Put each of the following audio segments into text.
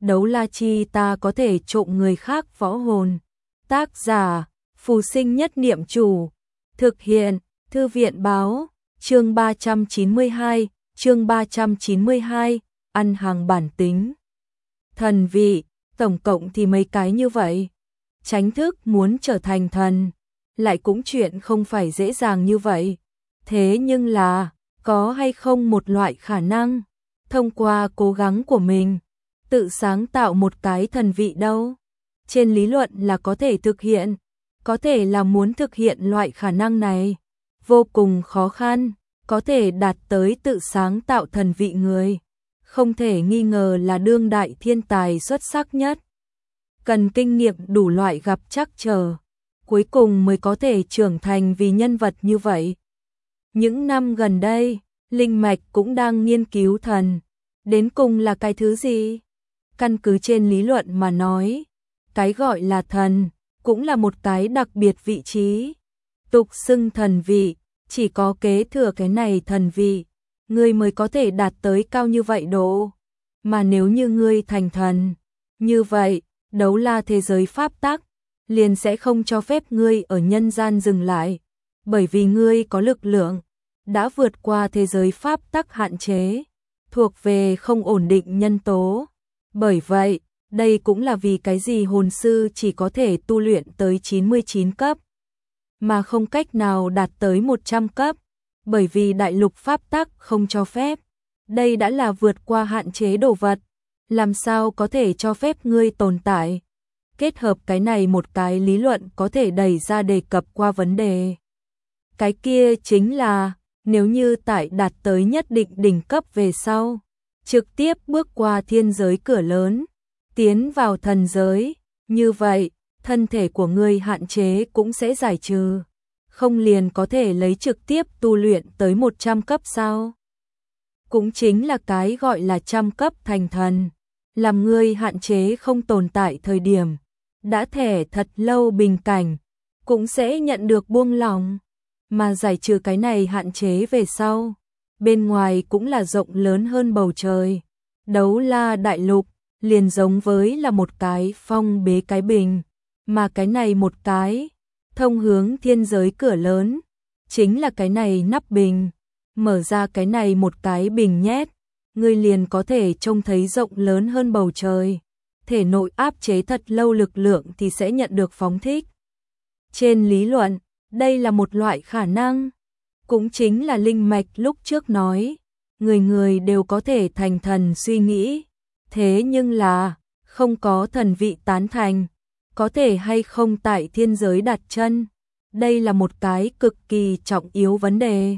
đấu la chi ta có thể trộm người khác võ hồn. Tác giả, Phù Sinh Nhất Niệm Chủ. Thực hiện, Thư viện báo, chương 392, chương 392, ăn hàng bản tính. Thần vị, tổng cộng thì mấy cái như vậy. Chánh thức muốn trở thành thần, lại cũng chuyện không phải dễ dàng như vậy. Thế nhưng là, có hay không một loại khả năng, thông qua cố gắng của mình, tự sáng tạo một cái thần vị đâu? Trên lý luận là có thể thực hiện, có thể là muốn thực hiện loại khả năng này, vô cùng khó khăn, có thể đạt tới tự sáng tạo thần vị người. Không thể nghi ngờ là đương đại thiên tài xuất sắc nhất. Cần kinh nghiệm đủ loại gặp trắc trở, cuối cùng mới có thể trưởng thành vì nhân vật như vậy. Những năm gần đây, Linh Mạch cũng đang nghiên cứu thần. Đến cùng là cái thứ gì? Căn cứ trên lý luận mà nói, cái gọi là thần, cũng là một cái đặc biệt vị trí. Tục xưng thần vị, chỉ có kế thừa cái này thần vị, ngươi mới có thể đạt tới cao như vậy độ. Mà nếu như ngươi thành thần, như vậy, đấu la thế giới pháp tắc, liền sẽ không cho phép ngươi ở nhân gian dừng lại. Bởi vì ngươi có lực lượng, đã vượt qua thế giới pháp tắc hạn chế, thuộc về không ổn định nhân tố. Bởi vậy, đây cũng là vì cái gì hồn sư chỉ có thể tu luyện tới 99 cấp, mà không cách nào đạt tới 100 cấp, bởi vì đại lục pháp tắc không cho phép. Đây đã là vượt qua hạn chế đồ vật, làm sao có thể cho phép ngươi tồn tại. Kết hợp cái này một cái lý luận có thể đẩy ra đề cập qua vấn đề. Cái kia chính là, nếu như tại đạt tới nhất định đỉnh cấp về sau, trực tiếp bước qua thiên giới cửa lớn, tiến vào thần giới, như vậy, thân thể của ngươi hạn chế cũng sẽ giải trừ. Không liền có thể lấy trực tiếp tu luyện tới 100 cấp sao? Cũng chính là cái gọi là trăm cấp thành thần, làm ngươi hạn chế không tồn tại thời điểm, đã thẻ thật lâu bình cảnh, cũng sẽ nhận được buông lỏng, mà giải trừ cái này hạn chế về sau. Bên ngoài cũng là rộng lớn hơn bầu trời. Đấu la đại lục, liền giống với là một cái phong bế cái bình, mà cái này một cái, thông hướng thiên giới cửa lớn, chính là cái này nắp bình. Mở ra cái này một cái bình nhét, ngươi liền có thể trông thấy rộng lớn hơn bầu trời. Thể nội áp chế thật lâu lực lượng thì sẽ nhận được phóng thích. Trên lý luận, đây là một loại khả năng. Cũng chính là Linh Mạch lúc trước nói, người người đều có thể thành thần suy nghĩ. Thế nhưng là, không có thần vị tán thành, có thể hay không tại thiên giới đặt chân. Đây là một cái cực kỳ trọng yếu vấn đề.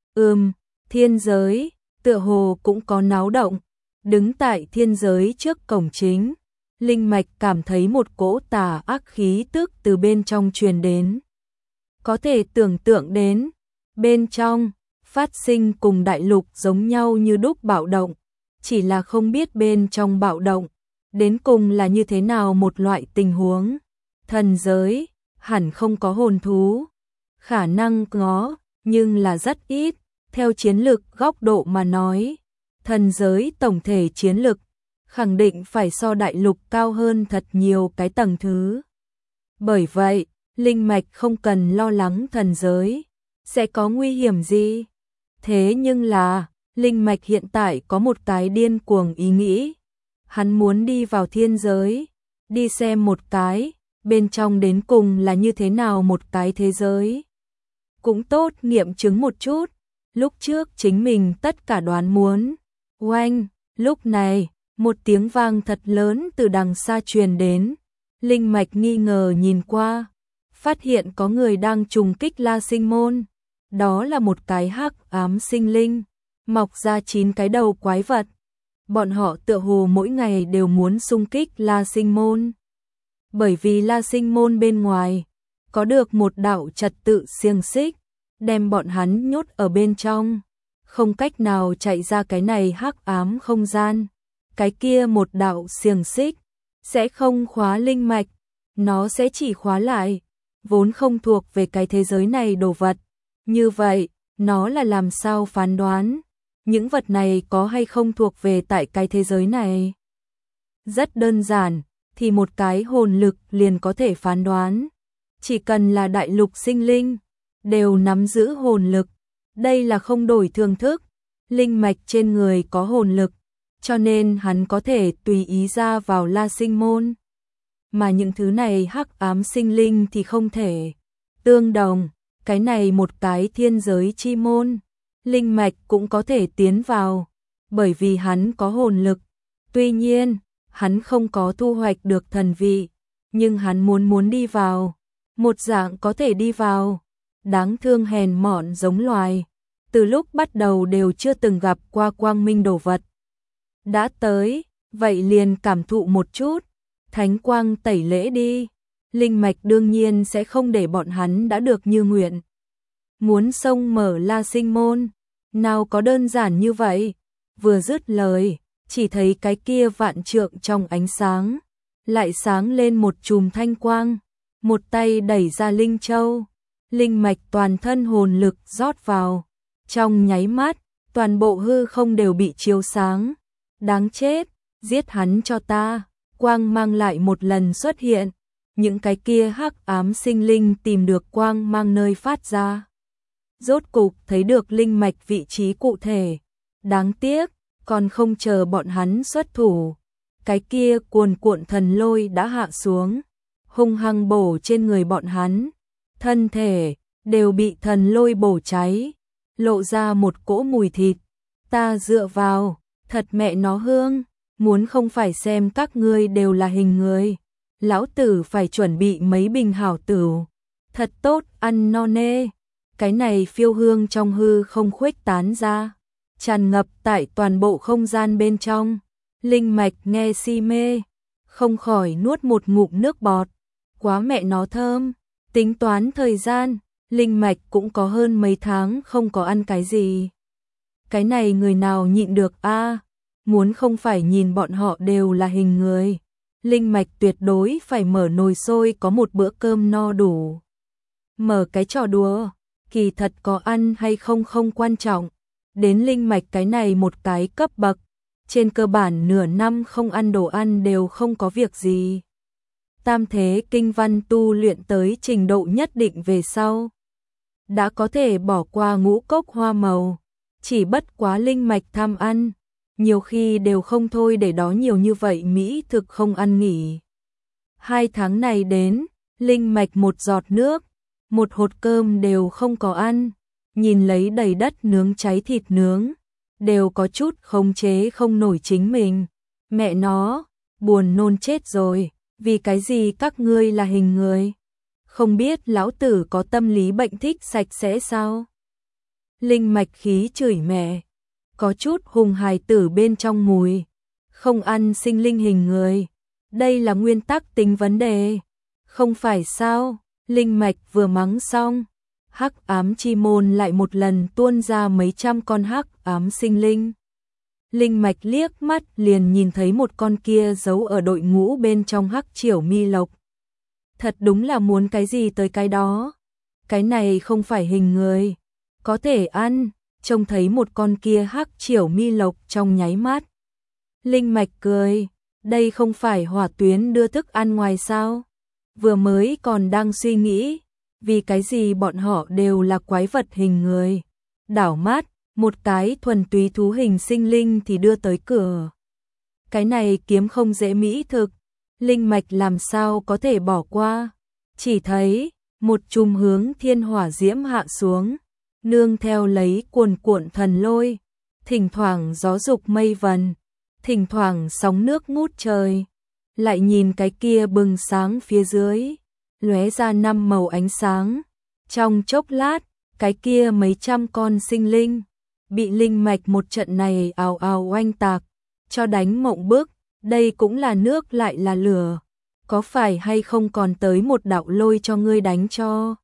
Thiên giới, tựa hồ cũng có náo động. Đứng tại thiên giới trước cổng chính, Linh Mạch cảm thấy một cỗ tà ác khí tức từ bên trong truyền đến. Có thể tưởng tượng đến, bên trong, phát sinh cùng đại lục giống nhau như đúc bạo động, chỉ là không biết bên trong bạo động, đến cùng là như thế nào một loại tình huống. Thần giới, hẳn không có hồn thú, khả năng có, nhưng là rất ít. Theo chiến lực góc độ mà nói, thần giới tổng thể chiến lực, khẳng định phải so đại lục cao hơn thật nhiều cái tầng thứ. Bởi vậy, Linh Mạch không cần lo lắng thần giới sẽ có nguy hiểm gì. Thế nhưng là, Linh Mạch hiện tại có một cái điên cuồng ý nghĩ. Hắn muốn đi vào thiên giới, đi xem một cái, bên trong đến cùng là như thế nào một cái thế giới. Cũng tốt nghiệm chứng một chút, lúc trước chính mình tất cả đoán muốn. Oanh, lúc này, một tiếng vang thật lớn từ đằng xa truyền đến. Linh Mạch nghi ngờ nhìn qua, phát hiện có người đang trùng kích La Sinh Môn. Đó là một cái hắc ám sinh linh, mọc ra 9 cái đầu quái vật. Bọn họ tựa hồ mỗi ngày đều muốn xung kích La Sinh Môn. Bởi vì La Sinh Môn bên ngoài, có được một đạo trật tự xiềng xích, đem bọn hắn nhốt ở bên trong, không cách nào chạy ra cái này hắc ám không gian. Cái kia một đạo xiềng xích sẽ không khóa Linh Mạch, nó sẽ chỉ khóa lại vốn không thuộc về cái thế giới này đồ vật. Như vậy, nó là làm sao phán đoán những vật này có hay không thuộc về tại cái thế giới này? Rất đơn giản, thì một cái hồn lực liền có thể phán đoán. Chỉ cần là đại lục sinh linh, đều nắm giữ hồn lực. Đây là không đổi thường thức. Linh mạch trên người có hồn lực, cho nên hắn có thể tùy ý ra vào La Sinh môn. Mà những thứ này hắc ám sinh linh thì không thể. Tương đồng, cái này một cái thiên giới chi môn, linh mạch cũng có thể tiến vào, bởi vì hắn có hồn lực. Tuy nhiên, hắn không có thu hoạch được thần vị, nhưng hắn muốn đi vào, một dạng có thể đi vào. Đáng thương hèn mọn giống loài, từ lúc bắt đầu đều chưa từng gặp qua quang minh đồ vật. Đã tới, vậy liền cảm thụ một chút, thánh quang tẩy lễ đi. Linh mạch đương nhiên sẽ không để bọn hắn đã được như nguyện. Muốn xông mở La Sinh môn, nào có đơn giản như vậy. Vừa dứt lời, chỉ thấy cái kia vạn trượng trong ánh sáng, lại sáng lên một chùm thanh quang, một tay đẩy ra linh châu, linh mạch toàn thân hồn lực rót vào, trong nháy mắt, toàn bộ hư không đều bị chiếu sáng. Đáng chết, giết hắn cho ta. Quang mang lại một lần xuất hiện, những cái kia hắc ám sinh linh tìm được quang mang nơi phát ra. Rốt cục thấy được linh mạch vị trí cụ thể. Đáng tiếc, còn không chờ bọn hắn xuất thủ, cái kia cuồn cuộn thần lôi đã hạ xuống, hung hăng bổ trên người bọn hắn. Thân thể đều bị thần lôi bổ cháy, lộ ra một cỗ mùi thịt. Ta dựa vào, thật mẹ nó hương, muốn không phải xem các ngươi đều là hình người, lão tử phải chuẩn bị mấy bình hảo tửu, thật tốt ăn no nê. Cái này phiêu hương trong hư không khuếch tán ra, tràn ngập tại toàn bộ không gian bên trong. Linh mạch nghe si mê, không khỏi nuốt một ngụm nước bọt, quá mẹ nó thơm. Tính toán thời gian, linh mạch cũng có hơn mấy tháng không có ăn cái gì. Cái này người nào nhịn được a? Muốn không phải nhìn bọn họ đều là hình người, linh mạch tuyệt đối phải mở nồi sôi có một bữa cơm no đủ. Mở cái trò đùa, kỳ thật có ăn hay không không quan trọng, đến linh mạch cái này một cái cấp bậc, trên cơ bản nửa năm không ăn đồ ăn đều không có việc gì. Tam thế kinh văn tu luyện tới trình độ nhất định về sau, đã có thể bỏ qua ngũ cốc hoa màu, chỉ bất quá linh mạch tham ăn, nhiều khi đều không thôi để đó nhiều như vậy mỹ thực không ăn nghỉ. 2 tháng này đến, linh mạch một giọt nước, một hột cơm đều không có ăn, nhìn lấy đầy đất nướng cháy thịt nướng, đều có chút khống chế không nổi chính mình. Mẹ nó, buồn nôn chết rồi, vì cái gì các ngươi là hình người? Không biết lão tử có tâm lý bệnh thích sạch sẽ sao? Linh mạch khí chửi mẹ, có chút hùng hài tử bên trong mùi, không ăn sinh linh hình người. Đây là nguyên tắc tính vấn đề, không phải sao? Linh mạch vừa mắng xong, hắc ám chi môn lại một lần tuôn ra mấy trăm con hắc ám sinh linh. Linh mạch liếc mắt liền nhìn thấy một con kia giấu ở đội ngũ bên trong hắc triểu mi lộc. Thật đúng là muốn cái gì tới cái đó. Cái này không phải hình người, có thể ăn. Trông thấy một con kia hắc triểu mi lộc trong nháy mắt. Linh mạch cười, đây không phải hỏa tuyến đưa thức ăn ngoài sao? Vừa mới còn đang suy nghĩ, vì cái gì bọn họ đều là quái vật hình người. Đảo mắt, một cái thuần túy thú hình sinh linh thì đưa tới cửa. Cái này kiếm không dễ mỹ thực, linh mạch làm sao có thể bỏ qua. Chỉ thấy, một chùm hướng thiên hỏa diễm hạ xuống, nương theo lấy cuồn cuộn thần lôi, thỉnh thoảng gió dục mây vần, thỉnh thoảng sóng nước ngút trời. Lại nhìn cái kia bừng sáng phía dưới, lóe ra 5 màu ánh sáng. Trong chốc lát, cái kia mấy trăm con sinh linh bị linh mạch một trận này ào ào oanh tạc, cho đánh mộng bức. Đây cũng là nước lại là lửa, có phải hay không còn tới một đạo lôi cho ngươi đánh cho.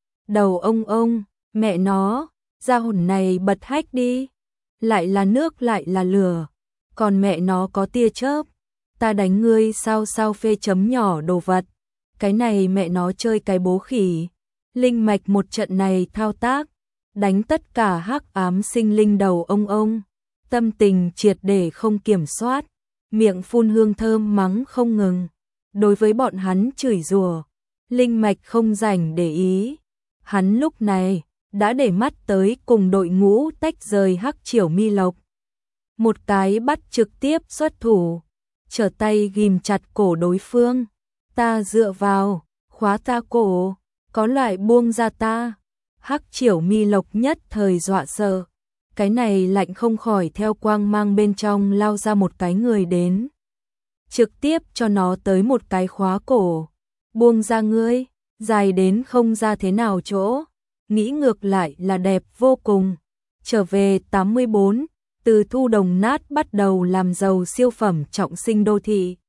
Đầu ông, mẹ nó, ra hồn này bật hách đi. Lại là nước lại là lửa, còn mẹ nó có tia chớp. Ta đánh ngươi sao phê chấm nhỏ đồ vật. Cái này mẹ nó chơi cái bố khỉ. Linh mạch một trận này thao tác, đánh tất cả hắc ám sinh linh đầu ông, tâm tình triệt để không kiểm soát. miệng phun hương thơm mắng không ngừng. Đối với bọn hắn chửi rủa, Linh Mạch không rảnh để ý. Hắn lúc này đã để mắt tới cùng đội ngũ tách rời Hắc Triểu Mi Lộc. Một cái bắt trực tiếp xuất thủ, trở tay ghim chặt cổ đối phương. Ta dựa vào, khóa ta cổ, có loại buông ra ta. Hắc Triểu Mi Lộc nhất thời dọa sợ. Cái này lạnh không khỏi theo quang mang bên trong lao ra một cái người đến. Trực tiếp cho nó tới một cái khóa cổ. Buông ra ngươi, dài đến không ra thế nào chỗ. Nghĩ ngược lại là đẹp vô cùng. Trở về 84, từ thu đồng nát bắt đầu làm giàu siêu phẩm trọng sinh đô thị.